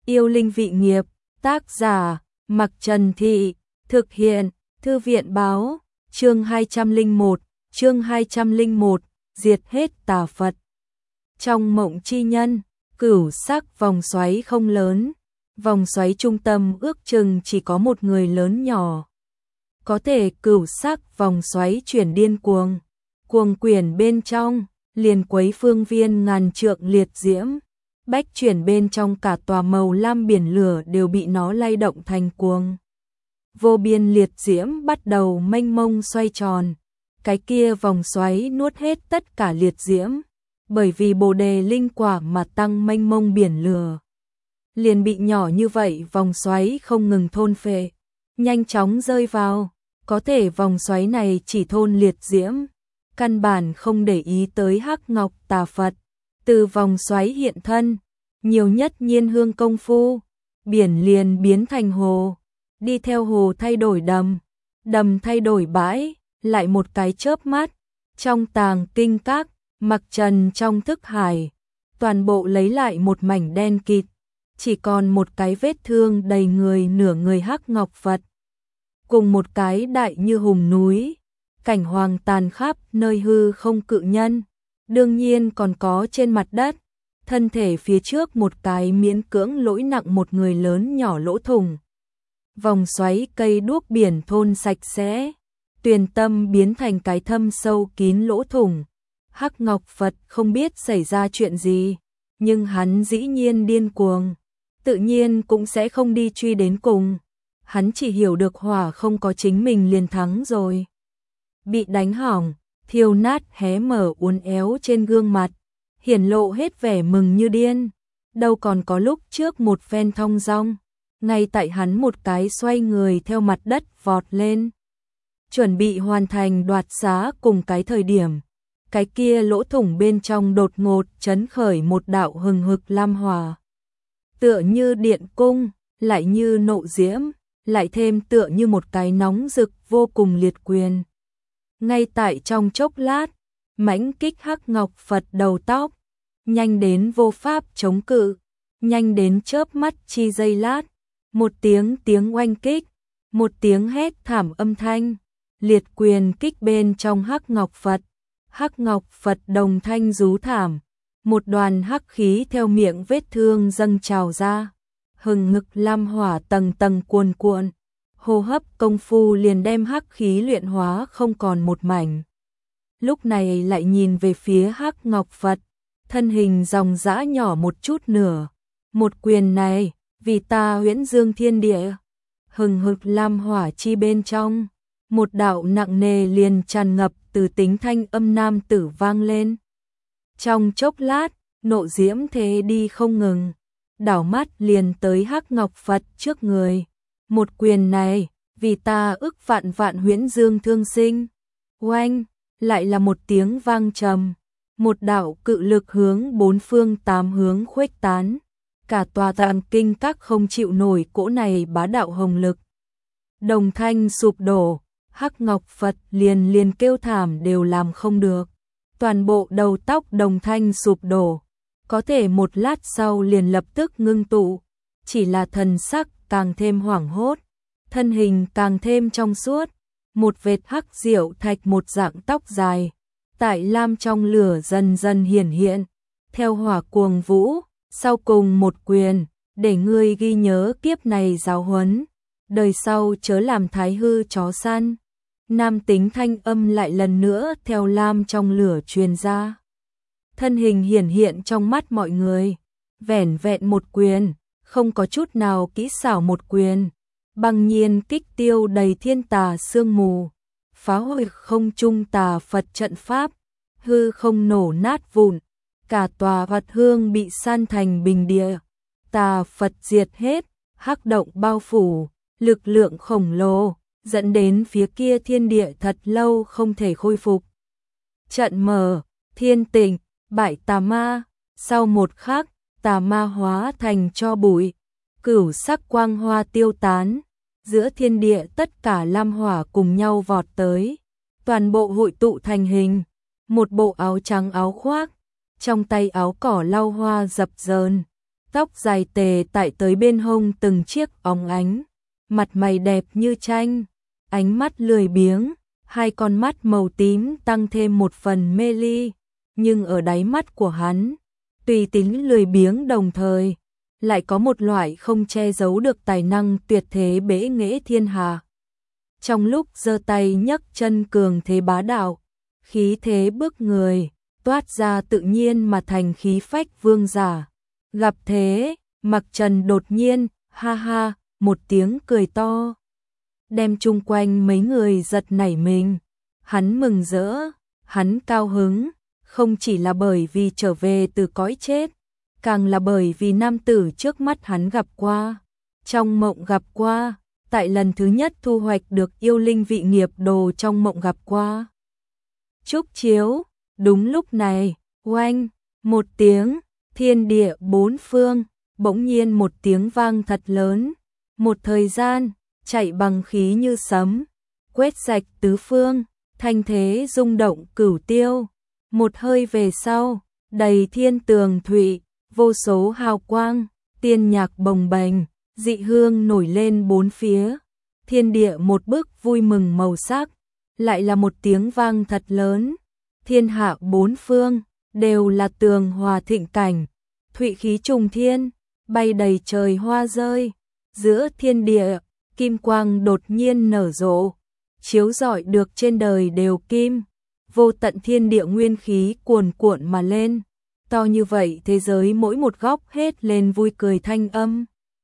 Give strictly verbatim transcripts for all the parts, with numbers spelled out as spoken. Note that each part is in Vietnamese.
Yêu linh vị nghiệp, tác giả, Mặc Trần Thị, thực hiện, Thư viện báo, chương hai trăm lẻ một, chương hai trăm lẻ một, diệt hết tà Phật. Trong mộng chi nhân, cửu sắc vòng xoáy không lớn, vòng xoáy trung tâm ước chừng chỉ có một người lớn nhỏ. Có thể cửu sắc vòng xoáy chuyển điên cuồng, cuồng quyển bên trong, liền quấy phương viên ngàn trượng liệt diễm. Bách chuyển bên trong cả tòa màu lam biển lửa đều bị nó lay động thành cuồng. Vô biên liệt diễm bắt đầu mênh mông xoay tròn. Cái kia vòng xoáy nuốt hết tất cả liệt diễm. Bởi vì bồ đề linh quả mà tăng mênh mông biển lửa. Liền bị nhỏ như vậy vòng xoáy không ngừng thôn phệ. Nhanh chóng rơi vào. Có thể vòng xoáy này chỉ thôn liệt diễm. Căn bản không để ý tới Hắc Ngọc Tà Phật. Từ vòng xoáy hiện thân, nhiều nhất nhiên hương công phu, biển liền biến thành hồ, đi theo hồ thay đổi đầm, đầm thay đổi bãi, lại một cái chớp mắt, trong tàng kinh các, Mặc Trần trong thức hải, toàn bộ lấy lại một mảnh đen kịt, chỉ còn một cái vết thương đầy người nửa người Hắc Ngọc Phật, cùng một cái đại như hùng núi, cảnh hoàng tàn khắp nơi hư không cự nhân. Đương nhiên còn có trên mặt đất, thân thể phía trước một cái miễn cưỡng lỗi nặng một người lớn nhỏ lỗ thủng. Vòng xoáy cây đuốc biển thôn sạch sẽ, tuyền tâm biến thành cái thâm sâu kín lỗ thủng. Hắc Ngọc Phật không biết xảy ra chuyện gì, nhưng hắn dĩ nhiên điên cuồng, tự nhiên cũng sẽ không đi truy đến cùng. Hắn chỉ hiểu được hỏa không có chính mình liền thắng rồi. Bị đánh hỏng, thiêu nát hé mở uốn éo trên gương mặt, hiển lộ hết vẻ mừng như điên, đâu còn có lúc trước một phen thong dong, ngay tại hắn một cái xoay người theo mặt đất vọt lên, chuẩn bị hoàn thành đoạt xá cùng cái thời điểm, cái kia lỗ thủng bên trong đột ngột chấn khởi một đạo hừng hực lam hỏa, tựa như điện cung, lại như nộ diễm, lại thêm tựa như một cái nóng rực vô cùng liệt quyền. Ngay tại trong chốc lát, mãnh kích Hắc Ngọc Phật đầu tóc, nhanh đến vô pháp chống cự, nhanh đến chớp mắt chi giây lát, một tiếng tiếng oanh kích, một tiếng hét thảm âm thanh, liệt quyền kích bên trong Hắc Ngọc Phật, Hắc Ngọc Phật đồng thanh rú thảm, một đoàn hắc khí theo miệng vết thương dâng trào ra, hừng ngực lam hỏa tầng tầng cuồn cuộn. Hô hấp công phu liền đem hắc khí luyện hóa không còn một mảnh. Lúc này lại nhìn về phía Hắc Ngọc Phật, thân hình dòng dã nhỏ một chút nửa. Một quyền này, vì ta huyễn dương thiên địa. Hừng hực lam hỏa chi bên trong, một đạo nặng nề liền tràn ngập từ tính thanh âm nam tử vang lên. Trong chốc lát, nộ diễm thế đi không ngừng, đảo mắt liền tới Hắc Ngọc Phật trước người. Một quyền này, vì ta ức vạn vạn huyễn dương thương sinh. Oanh, lại là một tiếng vang trầm. Một đạo cự lực hướng bốn phương tám hướng khuếch tán. Cả tòa tàng kinh các không chịu nổi cỗ này bá đạo hồng lực. Đồng thanh sụp đổ, Hắc Ngọc Phật liền liền kêu thảm đều làm không được. Toàn bộ đầu tóc đồng thanh sụp đổ. Có thể một lát sau liền lập tức ngưng tụ. Chỉ là thần sắc càng thêm hoảng hốt, thân hình càng thêm trong suốt, một vệt hắc diệu thạch một dạng tóc dài, tại lam trong lửa dần dần hiển hiện, theo hỏa cuồng vũ, sau cùng một quyền, để ngươi ghi nhớ kiếp này giáo huấn, đời sau chớ làm thái hư chó săn. Nam tính thanh âm lại lần nữa theo lam trong lửa truyền ra. Thân hình hiển hiện trong mắt mọi người, vẻn vẹn một quyền. Không có chút nào kỹ xảo một quyền, băng nhiên kích tiêu đầy thiên tà sương mù, phá hủy không trung tà Phật trận pháp, hư không nổ nát vụn, cả tòa Phật hương bị san thành bình địa, tà Phật diệt hết, hắc động bao phủ, lực lượng khổng lồ, dẫn đến phía kia thiên địa thật lâu không thể khôi phục. Trận mở, thiên tịnh, bại tà ma, sau một khắc, tà ma hóa thành cho bụi, cửu sắc quang hoa tiêu tán, giữa thiên địa tất cả lam hỏa cùng nhau vọt tới, toàn bộ hội tụ thành hình, một bộ áo trắng áo khoác, trong tay áo cỏ lau hoa dập dờn, tóc dài tề tại tới bên hông từng chiếc óng ánh, mặt mày đẹp như tranh, ánh mắt lười biếng, hai con mắt màu tím tăng thêm một phần mê ly, nhưng ở đáy mắt của hắn, tùy tính lười biếng đồng thời, lại có một loại không che giấu được tài năng tuyệt thế bẽ nghễ thiên hà. Trong lúc giơ tay nhấc chân cường thế bá đạo, khí thế bức người, toát ra tự nhiên mà thành khí phách vương giả. Gặp thế, Mặc Trần đột nhiên, ha ha, một tiếng cười to, đem chung quanh mấy người giật nảy mình. Hắn mừng rỡ, hắn cao hứng, không chỉ là bởi vì trở về từ cõi chết, càng là bởi vì nam tử trước mắt hắn gặp qua, trong mộng gặp qua, tại lần thứ nhất thu hoạch được yêu linh vị nghiệp đồ trong mộng gặp qua. Trúc chiếu, đúng lúc này, oanh, một tiếng, thiên địa bốn phương, bỗng nhiên một tiếng vang thật lớn, một thời gian, chạy bằng khí như sấm, quét sạch tứ phương, thanh thế rung động cửu tiêu. Một hơi về sau, đầy thiên tường thụy, vô số hào quang, tiên nhạc bồng bềnh, dị hương nổi lên bốn phía. Thiên địa một bức vui mừng màu sắc, lại là một tiếng vang thật lớn. Thiên hạ bốn phương, đều là tường hòa thịnh cảnh, thụy khí trùng thiên, bay đầy trời hoa rơi. Giữa thiên địa, kim quang đột nhiên nở rộ, chiếu rọi được trên đời đều kim. Vô tận thiên địa nguyên khí cuồn cuộn mà lên, to như vậy thế giới mỗi một góc hết lên vui cười thanh âm.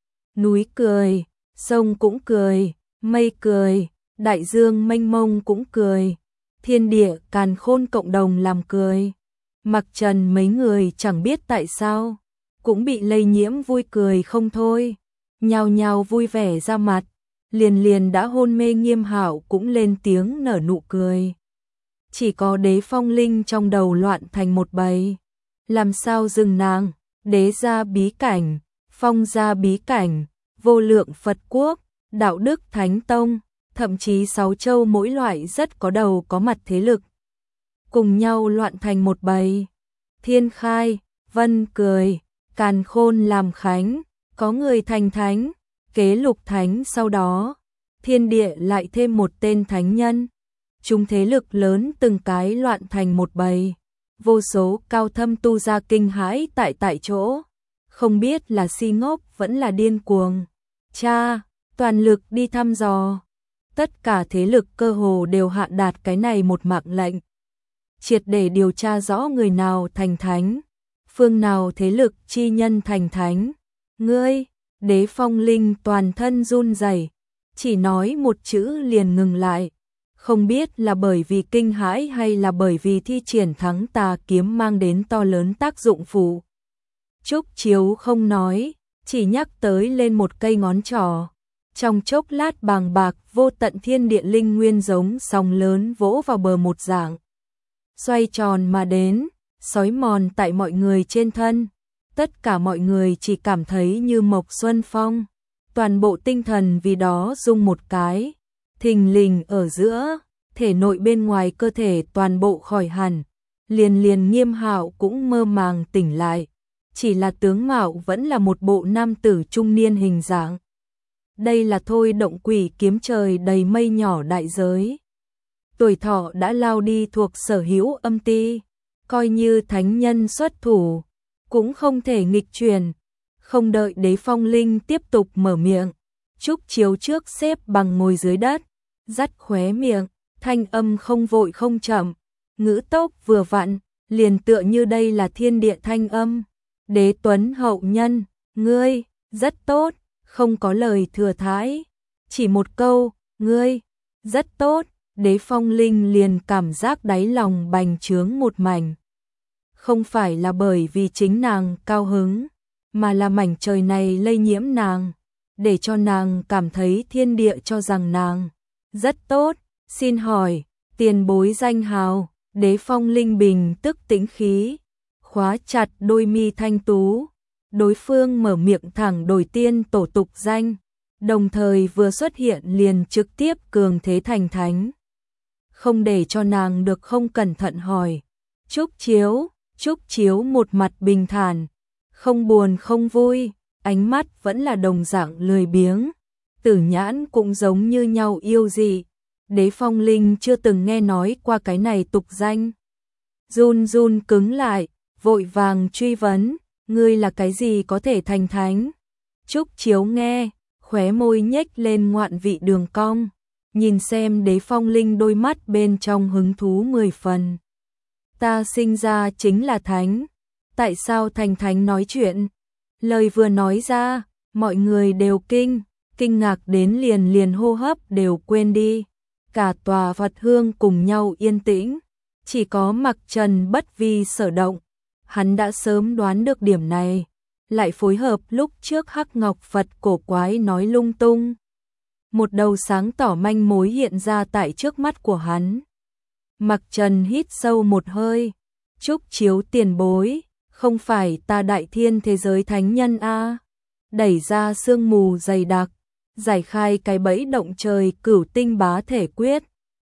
Núi cười, sông cũng cười, mây cười, đại dương mênh mông cũng cười, thiên địa càn khôn cộng đồng làm cười. Mặc Trần mấy người chẳng biết tại sao, cũng bị lây nhiễm vui cười không thôi, nhao nhao vui vẻ ra mặt, liền liền đã hôn mê Nghiêm Hạo cũng lên tiếng nở nụ cười. Chỉ có Đế Phong Linh trong đầu loạn thành một bầy. Làm sao dừng nàng, đế gia bí cảnh, phong gia bí cảnh, vô lượng Phật quốc, đạo đức Thánh Tông, thậm chí sáu châu mỗi loại rất có đầu có mặt thế lực. Cùng nhau loạn thành một bầy. Thiên khai, vân cười, càn khôn làm khánh, có người thành thánh, kế lục thánh sau đó. Thiên địa lại thêm một tên thánh nhân. Chúng thế lực lớn từng cái loạn thành một bầy, vô số cao thâm tu ra kinh hãi tại tại chỗ, không biết là si ngốc vẫn là điên cuồng. Cha, toàn lực đi thăm dò. Tất cả thế lực cơ hồ đều hạ đạt cái này một mạng lệnh, triệt để điều tra rõ người nào thành thánh, phương nào thế lực chi nhân thành thánh. Ngươi, Đế Phong Linh toàn thân run rẩy, chỉ nói một chữ liền ngừng lại. Không biết là bởi vì kinh hãi hay là bởi vì thi triển thắng tà kiếm mang đến to lớn tác dụng phụ. Trúc Chiếu không nói, chỉ nhắc tới lên một cây ngón trỏ. Trong chốc lát bàng bạc vô tận thiên địa linh nguyên giống sóng lớn vỗ vào bờ một dạng. Xoay tròn mà đến, xói mòn tại mọi người trên thân. Tất cả mọi người chỉ cảm thấy như mộc xuân phong. Toàn bộ tinh thần vì đó rung một cái. Thình lình ở giữa, thể nội bên ngoài cơ thể toàn bộ khỏi hẳn, liền liền Nghiêm Hạo cũng mơ màng tỉnh lại, chỉ là tướng mạo vẫn là một bộ nam tử trung niên hình dạng. Đây là thôi động quỷ kiếm trời đầy mây nhỏ đại giới. Tuổi thọ đã lao đi thuộc sở hữu âm ti, coi như thánh nhân xuất thủ, cũng không thể nghịch truyền. Không đợi Đế Phong Linh tiếp tục mở miệng, Trúc Chiếu trước xếp bằng ngồi dưới đất, dắt khóe miệng, thanh âm không vội không chậm, ngữ tốc vừa vặn, liền tựa như đây là thiên địa thanh âm. Đế Tuấn hậu nhân, ngươi, rất tốt, không có lời thừa thãi, chỉ một câu, ngươi, rất tốt, Đế Phong Linh liền cảm giác đáy lòng bành trướng một mảnh. Không phải là bởi vì chính nàng cao hứng, mà là mảnh trời này lây nhiễm nàng, để cho nàng cảm thấy thiên địa cho rằng nàng rất tốt. Xin hỏi, tiền bối danh hào. Đế Phong Linh bình tức tĩnh khí, khóa chặt đôi mi thanh tú. Đối phương mở miệng thẳng đổi tiên tổ tục danh, đồng thời vừa xuất hiện liền trực tiếp cường thế thành thánh. Không để cho nàng được không cẩn thận hỏi. Trúc Chiếu, Trúc Chiếu một mặt bình thản, không buồn không vui, ánh mắt vẫn là đồng dạng lười biếng. Tử Nhãn cũng giống như nhau yêu dị. Đế Phong Linh chưa từng nghe nói qua cái này tục danh. Run run cứng lại, vội vàng truy vấn, ngươi là cái gì có thể thành thánh? Trúc Chiếu nghe, khóe môi nhếch lên ngoạn vị đường cong, nhìn xem Đế Phong Linh đôi mắt bên trong hứng thú mười phần. Ta sinh ra chính là thánh, tại sao thành thánh nói chuyện? Lời vừa nói ra, mọi người đều kinh, kinh ngạc đến liền liền hô hấp đều quên đi. Cả tòa Phật hương cùng nhau yên tĩnh, chỉ có Mặc Trần bất vi sở động. Hắn đã sớm đoán được điểm này, lại phối hợp lúc trước Hắc Ngọc Phật cổ quái nói lung tung. Một đầu sáng tỏ manh mối hiện ra tại trước mắt của hắn. Mặc Trần hít sâu một hơi, Trúc Chiếu tiền bối, không phải ta đại thiên thế giới thánh nhân a? Đẩy ra sương mù dày đặc, giải khai cái bẫy động trời cửu tinh bá thể quyết,